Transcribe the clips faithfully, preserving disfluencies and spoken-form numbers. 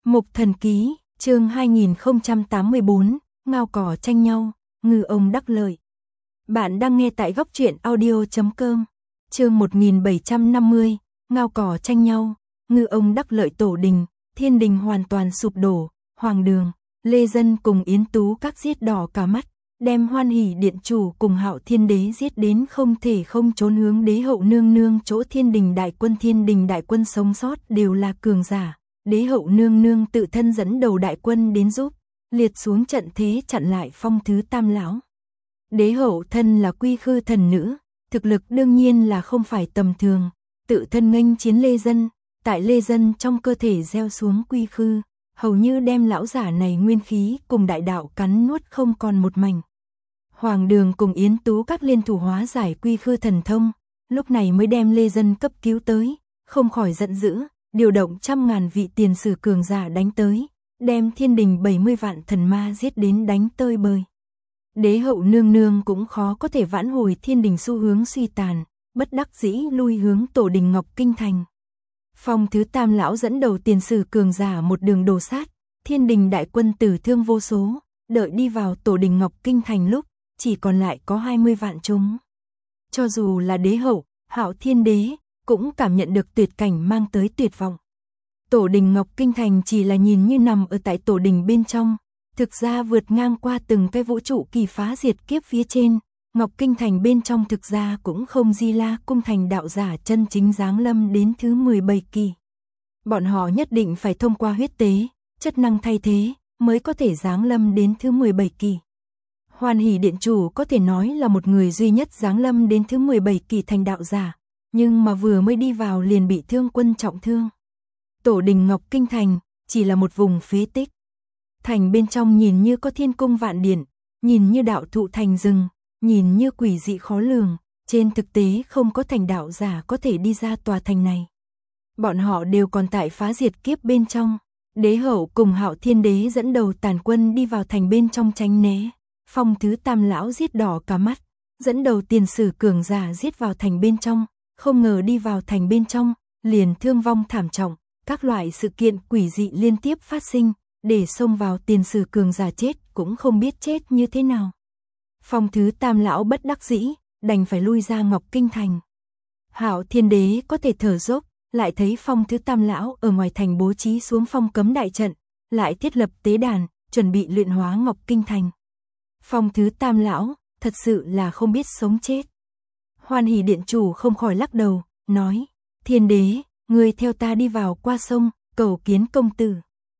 Mục Thần Ký, chương hai nghìn không trăm tám mươi bốn, ngao cỏ tranh nhau, ngư ông đắc lợi. Bạn đang nghe tại góc truyện audio chấm com. Chương một nghìn bảy trăm năm mươi, ngao cỏ tranh nhau, ngư ông đắc lợi. Tổ đình, thiên đình hoàn toàn sụp đổ, Hoàng Đường, Lê Dân cùng Yến Tú các giết đỏ cả mắt, đem Hoan Hỷ điện chủ cùng Hạo Thiên Đế giết đến không thể không trốn, hướng Đế hậu nương nương chỗ thiên đình đại quân. Thiên đình đại quân sống sót đều là cường giả. Đế hậu nương nương tự thân dẫn đầu đại quân đến giúp, liệt xuống trận thế chặn lại Phong Thứ Tam lão. Đế hậu thân là quy khư thần nữ, thực lực đương nhiên là không phải tầm thường, tự thân nghênh chiến Lê Dân, tại Lê Dân trong cơ thể gieo xuống quy khư, hầu như đem lão giả này nguyên khí cùng đại đạo cắn nuốt không còn một mảnh. Hoàng Đường cùng Yến Tú các liên thủ hóa giải quy khư thần thông, lúc này mới đem Lê Dân cấp cứu tới, không khỏi giận dữ, điều động trăm ngàn vị tiền sử cường giả đánh tới, đem thiên đình bảy mươi vạn thần ma giết đến đánh tơi bời. Đế hậu nương nương cũng khó có thể vãn hồi thiên đình xu hướng suy tàn, bất đắc dĩ lui hướng tổ đình Ngọc Kinh Thành. Phong Thứ Tam lão dẫn đầu tiền sử cường giả một đường đổ sát, thiên đình đại quân tử thương vô số, đợi đi vào tổ đình Ngọc Kinh Thành lúc, chỉ còn lại có hai mươi vạn chúng. Cho dù là đế hậu, Hạo Thiên Đế, cũng cảm nhận được tuyệt cảnh mang tới tuyệt vọng. Tổ đình Ngọc Kinh Thành chỉ là nhìn như nằm ở tại tổ đình bên trong, thực ra vượt ngang qua từng cái vũ trụ kỳ phá diệt kiếp phía trên. Ngọc Kinh Thành bên trong thực ra cũng không Di La cung thành đạo giả chân chính giáng lâm đến thứ mười bảy kỳ. Bọn họ nhất định phải thông qua huyết tế, chất năng thay thế, mới có thể giáng lâm đến thứ mười bảy kỳ. Hoan Hỷ điện chủ có thể nói là một người duy nhất giáng lâm đến thứ mười bảy kỳ thành đạo giả, nhưng mà vừa mới đi vào liền bị thương quân trọng thương. Tổ đình Ngọc Kinh Thành chỉ là một vùng phế tích. Thành bên trong nhìn như có thiên cung vạn điện, nhìn như đạo thụ thành rừng, nhìn như quỷ dị khó lường, trên thực tế không có thành đạo giả có thể đi ra tòa thành này. Bọn họ đều còn tại phá diệt kiếp bên trong. Đế hậu cùng Hạo Thiên Đế dẫn đầu tàn quân đi vào thành bên trong tránh né. Phong Thứ Tam lão giết đỏ cả mắt, dẫn đầu tiền sử cường giả giết vào thành bên trong, không ngờ đi vào thành bên trong, liền thương vong thảm trọng, các loại sự kiện quỷ dị liên tiếp phát sinh, để xông vào tiền sử cường giả chết cũng không biết chết như thế nào. Phong Thứ Tam lão bất đắc dĩ, đành phải lui ra Ngọc Kinh Thành. Hạo Thiên Đế có thể thở dốc, lại thấy Phong Thứ Tam lão ở ngoài thành bố trí xuống phong cấm đại trận, lại thiết lập tế đàn, chuẩn bị luyện hóa Ngọc Kinh Thành. Phong Thứ Tam lão thật sự là không biết sống chết. Hoan Hỷ điện chủ không khỏi lắc đầu, nói: Thiên Đế, ngươi theo ta đi vào qua sông, cầu kiến công tử.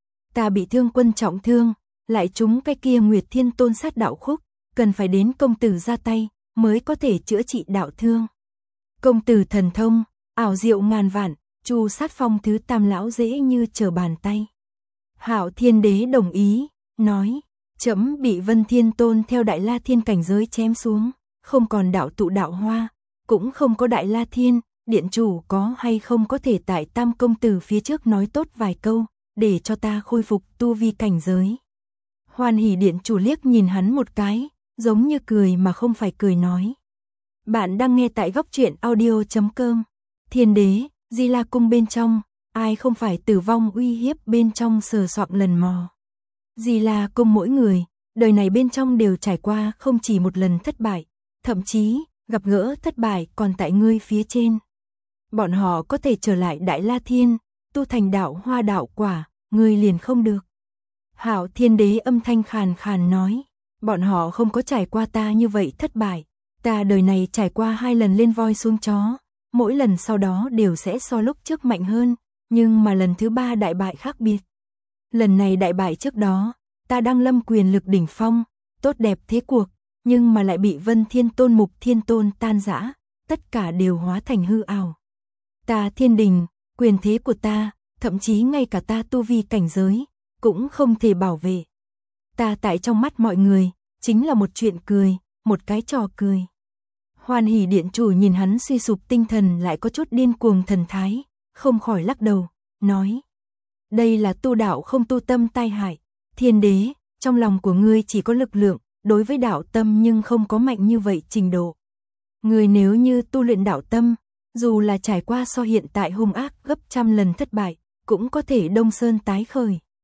Ta bị thương quân trọng thương, lại trúng cái kia Nguyệt Thiên Tôn sát đạo khúc, cần phải đến công tử ra tay, mới có thể chữa trị đạo thương. Công tử thần thông, ảo diệu ngàn vạn, chu sát Phong Thứ Tam lão dễ như trở bàn tay. Hạo Thiên Đế đồng ý, nói: Trẫm bị Vân Thiên Tôn theo Đại La Thiên cảnh giới chém xuống, không còn đạo tụ đạo hoa, cũng không có Đại La Thiên, điện chủ có hay không có thể tại Tam công tử phía trước nói tốt vài câu, để cho ta khôi phục tu vi cảnh giới. Hoan Hỷ điện chủ liếc nhìn hắn một cái, giống như cười mà không phải cười nói. Bạn đang nghe tại góc truyện audio chấm com. Thiên Đế, Di La cung bên trong, ai không phải tử vong uy hiếp bên trong sờ soạng lần mò. Di La cung mỗi người, đời này bên trong đều trải qua không chỉ một lần thất bại, thậm chí gặp gỡ thất bại còn tại ngươi phía trên. Bọn họ có thể trở lại Đại La Thiên, tu thành đạo hoa đạo quả, ngươi liền không được. Hạo Thiên Đế âm thanh khàn khàn nói, bọn họ không có trải qua ta như vậy thất bại, ta đời này trải qua hai lần lên voi xuống chó, mỗi lần sau đó đều sẽ so lúc trước mạnh hơn, nhưng mà lần thứ ba đại bại khác biệt. Lần này đại bại trước đó, ta đang lâm quyền lực đỉnh phong, tốt đẹp thế cuộc, nhưng mà lại bị Vân Thiên Tôn Mục Thiên Tôn tan rã, tất cả đều hóa thành hư ảo. Ta thiên đình, quyền thế của ta, thậm chí ngay cả ta tu vi cảnh giới, cũng không thể bảo vệ. Ta tại trong mắt mọi người, chính là một chuyện cười, một cái trò cười. Hoan Hỷ điện chủ nhìn hắn suy sụp tinh thần lại có chút điên cuồng thần thái, không khỏi lắc đầu, nói: Đây là tu đạo không tu tâm tai hại. Thiên Đế, trong lòng của ngươi chỉ có lực lượng, đối với đạo tâm nhưng không có mạnh như vậy trình độ. Ngươi nếu như tu luyện đạo tâm, dù là trải qua so hiện tại hung ác gấp trăm lần thất bại, cũng có thể đông sơn tái khởi.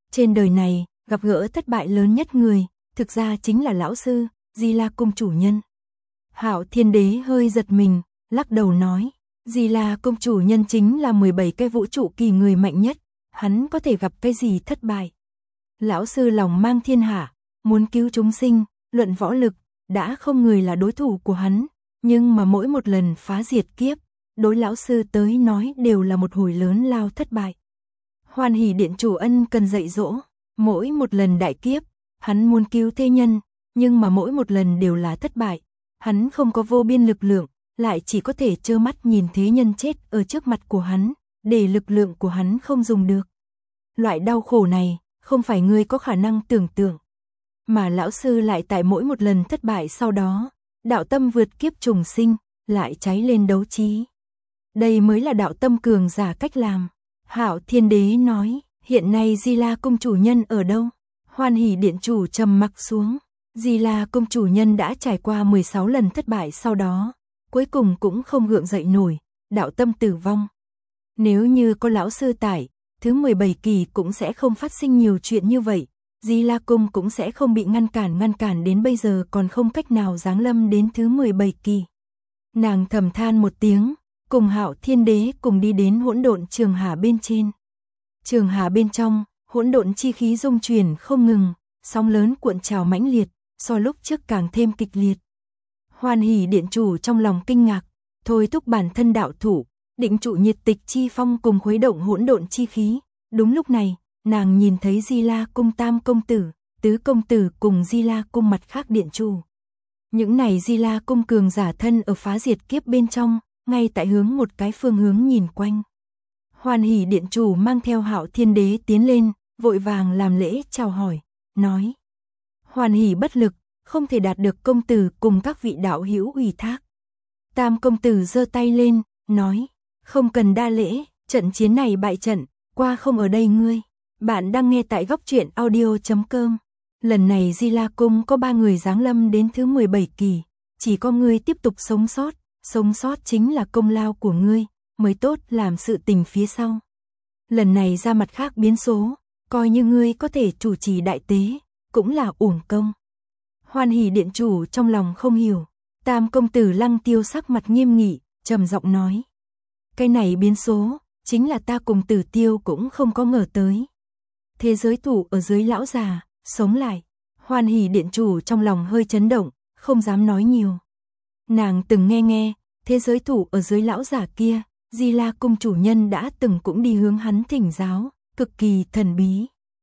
Trên đời này, gặp gỡ thất bại lớn nhất người, thực ra chính là lão sư, Di La Cung chủ nhân. Hạo Thiên Đế hơi giật mình, lắc đầu nói, Di La Cung chủ nhân chính là mười bảy cái vũ trụ kỳ người mạnh nhất, hắn có thể gặp cái gì thất bại. Lão sư lòng mang thiên hạ, muốn cứu chúng sinh, luận võ lực, đã không người là đối thủ của hắn, nhưng mà mỗi một lần phá diệt kiếp, đối lão sư tới nói đều là một hồi lớn lao thất bại. Hoan Hỷ Điện chủ ân cần dạy dỗ, mỗi một lần đại kiếp, hắn muốn cứu thế nhân, nhưng mà mỗi một lần đều là thất bại, hắn không có vô biên lực lượng, lại chỉ có thể trơ mắt nhìn thế nhân chết ở trước mặt của hắn, để lực lượng của hắn không dùng được. Loại đau khổ này, không phải ngươi có khả năng tưởng tượng. Mà lão sư lại tại mỗi một lần thất bại sau đó, đạo tâm vượt kiếp trùng sinh, lại cháy lên đấu trí. Đây mới là đạo tâm cường giả cách làm. Hạo Thiên Đế nói, hiện nay Di La Cung chủ nhân ở đâu? Hoan Hỷ Điện chủ trầm mặc xuống. Di La Cung chủ nhân đã trải qua mười sáu lần thất bại sau đó, cuối cùng cũng không gượng dậy nổi, đạo tâm tử vong. Nếu như có lão sư tại, thứ mười bảy kỳ cũng sẽ không phát sinh nhiều chuyện như vậy, Di La Cung cũng sẽ không bị ngăn cản ngăn cản đến bây giờ còn không cách nào giáng lâm đến thứ mười bảy kỳ. Nàng thầm than một tiếng, cùng Hạo Thiên Đế cùng đi đến hỗn độn trường hà bên trên. Trường hà bên trong, hỗn độn chi khí dung chuyển không ngừng, sóng lớn cuộn trào mãnh liệt, so lúc trước càng thêm kịch liệt. Hoan Hỷ Điện chủ trong lòng kinh ngạc, thôi thúc bản thân đạo thủ, định trụ nhiệt tịch chi phong cùng khuấy động hỗn độn chi khí. Đúng lúc này, nàng nhìn thấy Di La Cung tam công tử, tứ công tử cùng Di La Cung mặt khác điện chủ. Những này Di La Cung cường giả thân ở phá diệt kiếp bên trong, ngay tại hướng một cái phương hướng nhìn quanh. Hoan Hỷ Điện chủ mang theo Hạo Thiên Đế tiến lên, vội vàng làm lễ chào hỏi, nói: Hoan Hỷ bất lực, không thể đạt được công tử cùng các vị đạo hữu ủy thác. Tam công tử giơ tay lên, nói: không cần đa lễ, trận chiến này bại trận, qua không ở đây ngươi. Bạn đang nghe tại góc truyện audio chấm com. Lần này Di La Cung có ba người giáng lâm đến thứ mười bảy kỳ, chỉ có ngươi tiếp tục sống sót, sống sót chính là công lao của ngươi, mới tốt làm sự tình phía sau. Lần này ra mặt khác biến số, coi như ngươi có thể chủ trì đại tế, cũng là uổng công. Hoan Hỷ Điện chủ trong lòng không hiểu, tam công tử Lăng Tiêu sắc mặt nghiêm nghị, trầm giọng nói: cái này biến số, chính là ta cùng Tử Tiêu cũng không có ngờ tới. Thế giới thủ ở dưới lão già, sống lại. Hoan Hỷ Điện chủ trong lòng hơi chấn động, không dám nói nhiều. Nàng từng nghe nghe, thế giới thủ ở dưới lão già kia, Di La Cung chủ nhân đã từng cũng đi hướng hắn thỉnh giáo, cực kỳ thần bí.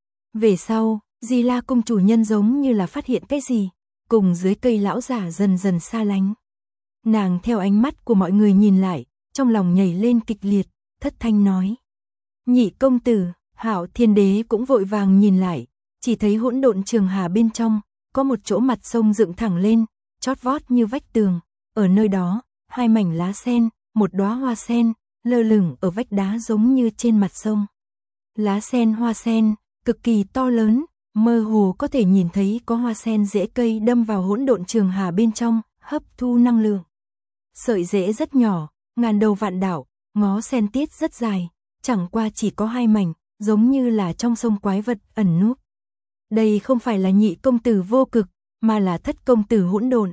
Về sau, Di La Cung chủ nhân giống như là phát hiện cái gì, cùng dưới cây lão già dần dần xa lánh. Nàng theo ánh mắt của mọi người nhìn lại, trong lòng nhảy lên kịch liệt, thất thanh nói: nhị công tử. Hạo Thiên Đế cũng vội vàng nhìn lại, chỉ thấy hỗn độn trường hà bên trong, có một chỗ mặt sông dựng thẳng lên, chót vót như vách tường, ở nơi đó, hai mảnh lá sen, một đóa hoa sen, lơ lửng ở vách đá giống như trên mặt sông. Lá sen hoa sen, cực kỳ to lớn, mơ hồ có thể nhìn thấy có hoa sen rễ cây đâm vào hỗn độn trường hà bên trong, hấp thu năng lượng. Sợi rễ rất nhỏ, ngàn đầu vạn đảo, ngó sen tiết rất dài, chẳng qua chỉ có hai mảnh, giống như là trong sông quái vật ẩn núp. Đây không phải là nhị công tử vô cực, mà là thất công tử hỗn độn.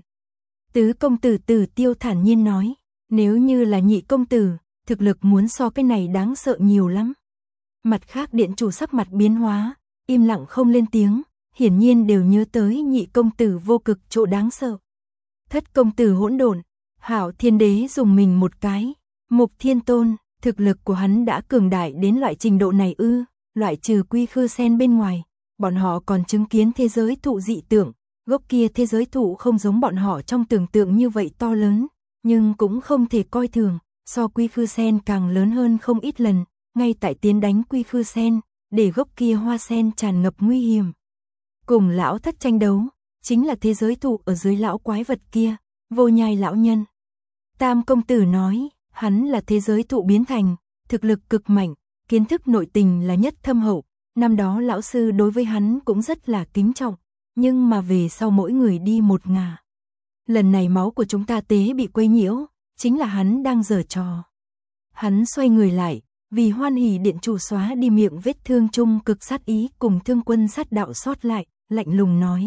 Tứ công tử Tử Tiêu thản nhiên nói: nếu như là nhị công tử, thực lực muốn so cái này đáng sợ nhiều lắm. Mặt khác điện chủ sắc mặt biến hóa, im lặng không lên tiếng, hiển nhiên đều nhớ tới nhị công tử vô cực chỗ đáng sợ. Thất công tử hỗn độn. Hạo Thiên Đế dùng mình một cái. Mục Thiên Tôn, thực lực của hắn đã cường đại đến loại trình độ này ư? Loại trừ Quy Khư Sen bên ngoài, bọn họ còn chứng kiến thế giới thụ dị tượng. Gốc kia thế giới thụ không giống bọn họ trong tưởng tượng như vậy to lớn, nhưng cũng không thể coi thường, so Quy Khư Sen càng lớn hơn không ít lần, ngay tại tiến đánh Quy Khư Sen, để gốc kia hoa sen tràn ngập nguy hiểm. Cùng lão thất tranh đấu, chính là thế giới thụ ở dưới lão quái vật kia, Vô Nhai lão nhân. Tam công tử nói, hắn là thế giới thụ biến thành, thực lực cực mạnh, kiến thức nội tình là nhất thâm hậu, năm đó lão sư đối với hắn cũng rất là kính trọng, nhưng mà về sau mỗi người đi một ngả. Lần này máu của chúng ta tế bị quấy nhiễu, chính là hắn đang giở trò. Hắn xoay người lại, Vì hoan hỉ điện chủ xóa đi miệng vết thương chung cực sát ý cùng thương quân sát đạo sót lại, lạnh lùng nói.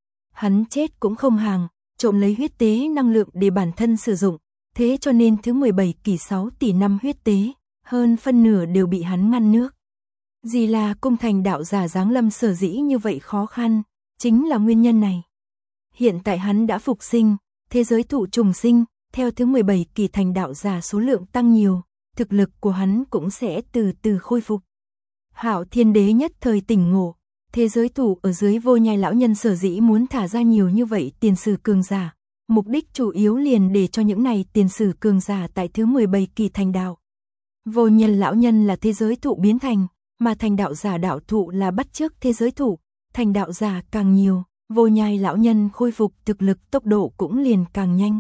Hắn chết cũng không hàng, trộm lấy huyết tế năng lượng để bản thân sử dụng, thế cho nên thứ mười bảy kỳ sáu tỷ năm huyết tế, hơn phân nửa đều bị hắn ngăn nước. Di La cung thành đạo giả giáng lâm sở dĩ như vậy khó khăn, chính là nguyên nhân này. Hiện tại hắn đã phục sinh, thế giới thụ trùng sinh, theo thứ mười bảy kỳ thành đạo giả số lượng tăng nhiều, thực lực của hắn cũng sẽ từ từ khôi phục. Hạo Thiên Đế nhất thời tỉnh ngộ, thế giới thụ ở dưới Vô Nhai lão nhân sở dĩ muốn thả ra nhiều như vậy tiền sử cường giả, mục đích chủ yếu liền để cho những này tiền sử cường giả tại thứ mười bảy kỳ thành đạo. Vô Nhân lão nhân là thế giới thụ biến thành, mà thành đạo giả đạo thụ là bắt chước thế giới thụ, thành đạo giả càng nhiều, Vô Nhai lão nhân khôi phục thực lực tốc độ cũng liền càng nhanh.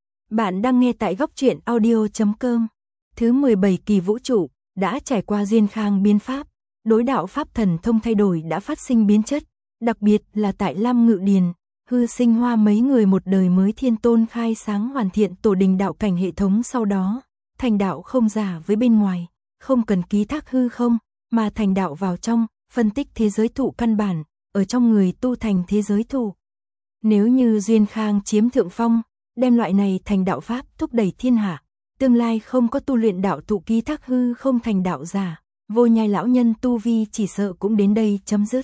Bạn đang nghe tại góc truyện audio chấm com. Thứ mười bảy kỳ vũ trụ đã trải qua duyên khang biến pháp, đối đạo pháp thần thông thay đổi đã phát sinh biến chất, đặc biệt là tại Lam Ngự Điền, Hư Sinh Hoa mấy người một đời mới thiên tôn khai sáng hoàn thiện tổ đình đạo cảnh hệ thống, sau đó thành đạo không giả với bên ngoài, không cần ký thác hư không, mà thành đạo vào trong, phân tích thế giới thụ căn bản, ở trong người tu thành thế giới thụ. Nếu như duyên khang chiếm thượng phong, đem loại này thành đạo pháp thúc đẩy thiên hạ, tương lai không có tu luyện đạo thụ ký thác hư không thành đạo giả, Vô Nhai lão nhân tu vi chỉ sợ cũng đến đây chấm dứt.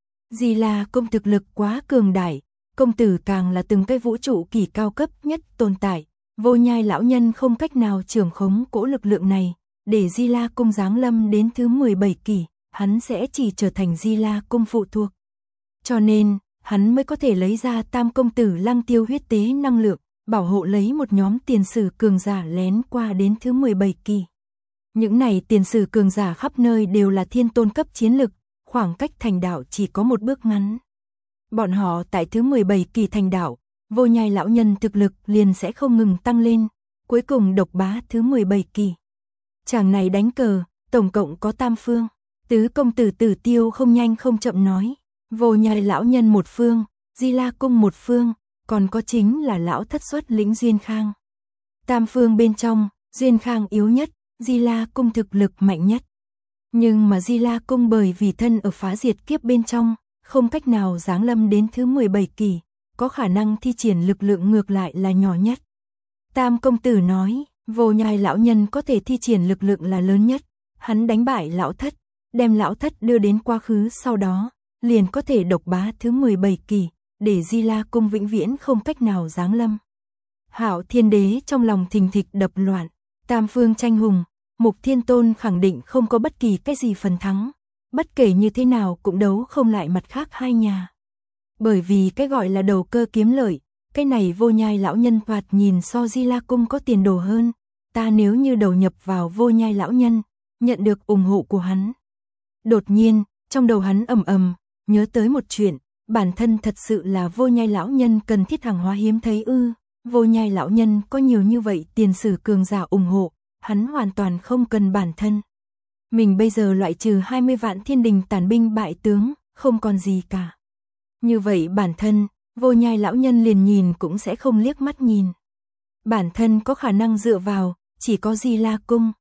Di La công thực lực quá cường đại, công tử càng là từng cái vũ trụ kỳ cao cấp nhất tồn tại, Vô Nhai lão nhân không cách nào trưởng khống cỗ lực lượng này, để Di La cung giáng lâm đến thứ mười bảy kỳ, hắn sẽ chỉ trở thành Di La cung phụ thuộc. Cho nên, hắn mới có thể lấy ra Tam công tử Lăng Tiêu huyết tế năng lượng, bảo hộ lấy một nhóm tiền sử cường giả lén qua đến thứ mười bảy kỳ. Những này tiền sử cường giả khắp nơi đều là thiên tôn cấp chiến lực, khoảng cách thành đạo chỉ có một bước ngắn. Bọn họ tại thứ mười bảy kỳ thành đạo, Vô Nhai lão nhân thực lực liền sẽ không ngừng tăng lên, cuối cùng độc bá thứ mười bảy kỳ. Chàng này đánh cờ, tổng cộng có tam phương, tứ công tử Tử Tiêu không nhanh không chậm nói, Vô Nhai lão nhân một phương, Di La cung một phương, còn có chính là lão thất xuất lĩnh Duyên Khang. Tam phương bên trong, Duyên Khang yếu nhất, Di La cung thực lực mạnh nhất. Nhưng mà Di La cung bởi vì thân ở phá diệt kiếp bên trong, không cách nào giáng lâm đến thứ mười bảy kỳ, có khả năng thi triển lực lượng ngược lại là nhỏ nhất. Tam công tử nói, Vô Nhai lão nhân có thể thi triển lực lượng là lớn nhất, hắn đánh bại lão thất, đem lão thất đưa đến quá khứ, sau đó liền có thể độc bá thứ mười bảy kỳ, để Di La cung vĩnh viễn không cách nào giáng lâm. Hạo Thiên Đế trong lòng thình thịch đập loạn, tam phương tranh hùng, Mục Thiên Tôn khẳng định không có bất kỳ cái gì phần thắng, bất kể như thế nào cũng đấu không lại mặt khác hai nhà. Bởi vì cái gọi là đầu cơ kiếm lợi, cái này Vô Nhai lão nhân thoạt nhìn so Di La cung có tiền đồ hơn, ta nếu như đầu nhập vào Vô Nhai lão nhân, nhận được ủng hộ của hắn. Đột nhiên, trong đầu hắn ầm ầm, nhớ tới một chuyện, bản thân thật sự là Vô Nhai lão nhân cần thiết hàng hóa hiếm thấy ư? Vô Nhai lão nhân có nhiều như vậy tiền sử cường giả ủng hộ, hắn hoàn toàn không cần bản thân. Mình bây giờ loại trừ hai mươi vạn thiên đình tàn binh bại tướng, không còn gì cả. Như vậy bản thân, Vô Nhai lão nhân liền nhìn cũng sẽ không liếc mắt nhìn. Bản thân có khả năng dựa vào, chỉ có Di La cung.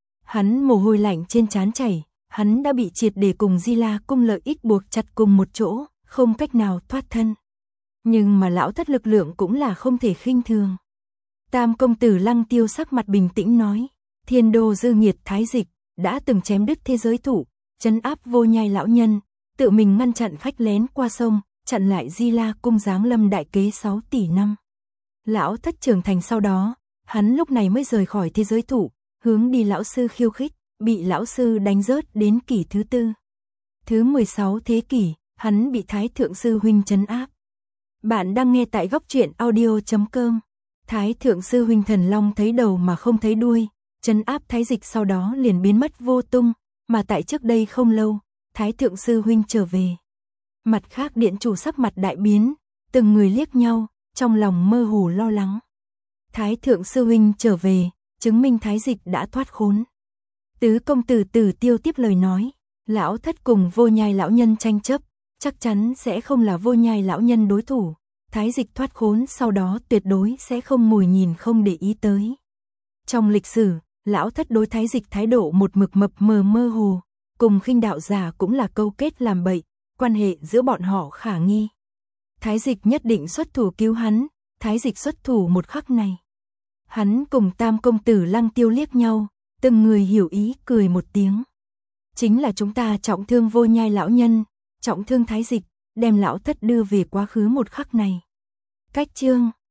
Hắn mồ hôi lạnh trên trán chảy, hắn đã bị triệt để cùng Di La cung lợi ích buộc chặt cùng một chỗ, không cách nào thoát thân. Nhưng mà lão thất lực lượng cũng là không thể khinh thường. Tam công tử Lăng Tiêu sắc mặt bình tĩnh nói, Thiên Đô Dư Nghiệt Thái Dịch đã từng chém đứt thế giới thụ, trấn áp Vô Nhai lão nhân, tự mình ngăn chặn khách lén qua sông, chặn lại Di La cung giáng lâm đại kế sáu tỷ năm. Lão thất trưởng thành sau đó, hắn lúc này mới rời khỏi thế giới thụ, hướng đi lão sư khiêu khích, bị lão sư đánh rớt đến kỷ thứ tư. Thứ mười sáu thế kỷ, hắn bị Thái Thượng Sư Huynh trấn áp. Bạn đang nghe tại góc truyện audio chấm com. Thái Thượng Sư Huynh thần long thấy đầu mà không thấy đuôi, trấn áp Thái Dịch sau đó liền biến mất vô tung, mà tại trước đây không lâu, Thái Thượng Sư Huynh trở về. Mặt khác điện chủ sắc mặt đại biến, từng người liếc nhau, trong lòng mơ hồ lo lắng. Thái Thượng Sư Huynh trở về, chứng minh Thái Dịch đã thoát khốn. Tứ công tử Tử Tiêu tiếp lời nói, lão thất cùng Vô Nhai lão nhân tranh chấp, chắc chắn sẽ không là Vô Nhai lão nhân đối thủ. Thái Dịch thoát khốn sau đó tuyệt đối sẽ không mùi nhìn không để ý tới. Trong lịch sử, lão thất đối Thái Dịch thái độ một mực mập mờ mơ hồ, cùng Khinh đạo giả cũng là câu kết làm bậy, quan hệ giữa bọn họ khả nghi. Thái Dịch nhất định xuất thủ cứu hắn, Thái Dịch xuất thủ một khắc này. Hắn cùng Tam công tử Lăng Tiêu liếc nhau, từng người hiểu ý cười một tiếng. Chính là chúng ta trọng thương Vô Nhai lão nhân, trọng thương Thái Dịch, đem lão thất đưa về quá khứ một khắc này. Cách chương